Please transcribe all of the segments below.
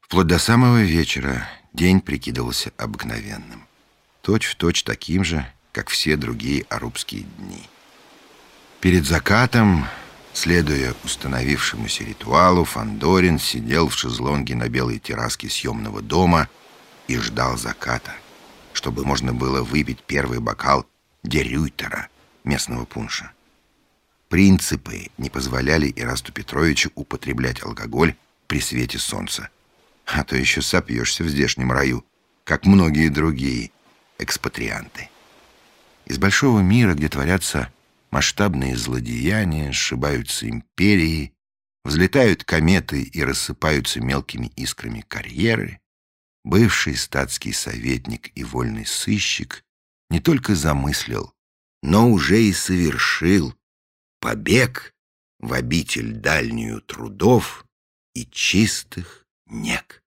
Вплоть до самого вечера день прикидывался обыкновенным, точь-в-точь таким же, как все другие арубские дни. Перед закатом, следуя установившемуся ритуалу, Фандорин сидел в шезлонге на белой терраске съемного дома и ждал заката, чтобы можно было выпить первый бокал дерюйтера, местного пунша. Принципы не позволяли Ирасту Петровичу употреблять алкоголь при свете солнца, а то еще сопьешься в здешнем раю, как многие другие экспатрианты. Из большого мира, где творятся масштабные злодеяния, сшибаются империи, взлетают кометы и рассыпаются мелкими искрами карьеры, бывший статский советник и вольный сыщик не только замыслил, но уже и совершил побег в обитель дальнюю трудов и чистых нег.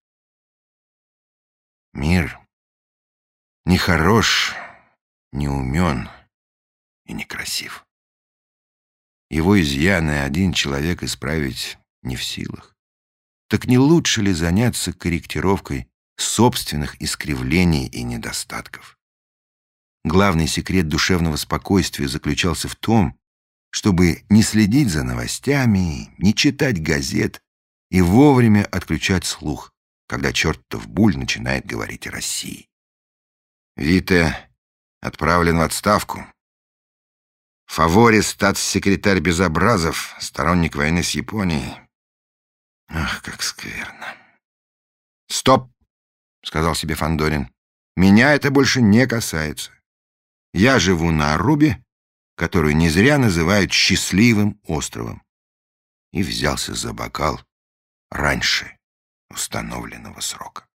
Мир не хорош, не умен и некрасив. Его изъяны один человек исправить не в силах. Так не лучше ли заняться корректировкой собственных искривлений и недостатков? Главный секрет душевного спокойствия заключался в том, чтобы не следить за новостями, не читать газет и вовремя отключать слух, когда чертов Буль начинает говорить о России. Витте отправлен в отставку. Фаворе статс-секретарь Безобразов, сторонник войны с Японией. Ах, как скверно. «Стоп!» — сказал себе Фандорин. «Меня это больше не касается. Я живу на Арубе, которую не зря называют счастливым островом». И взялся за бокал раньше установленного срока.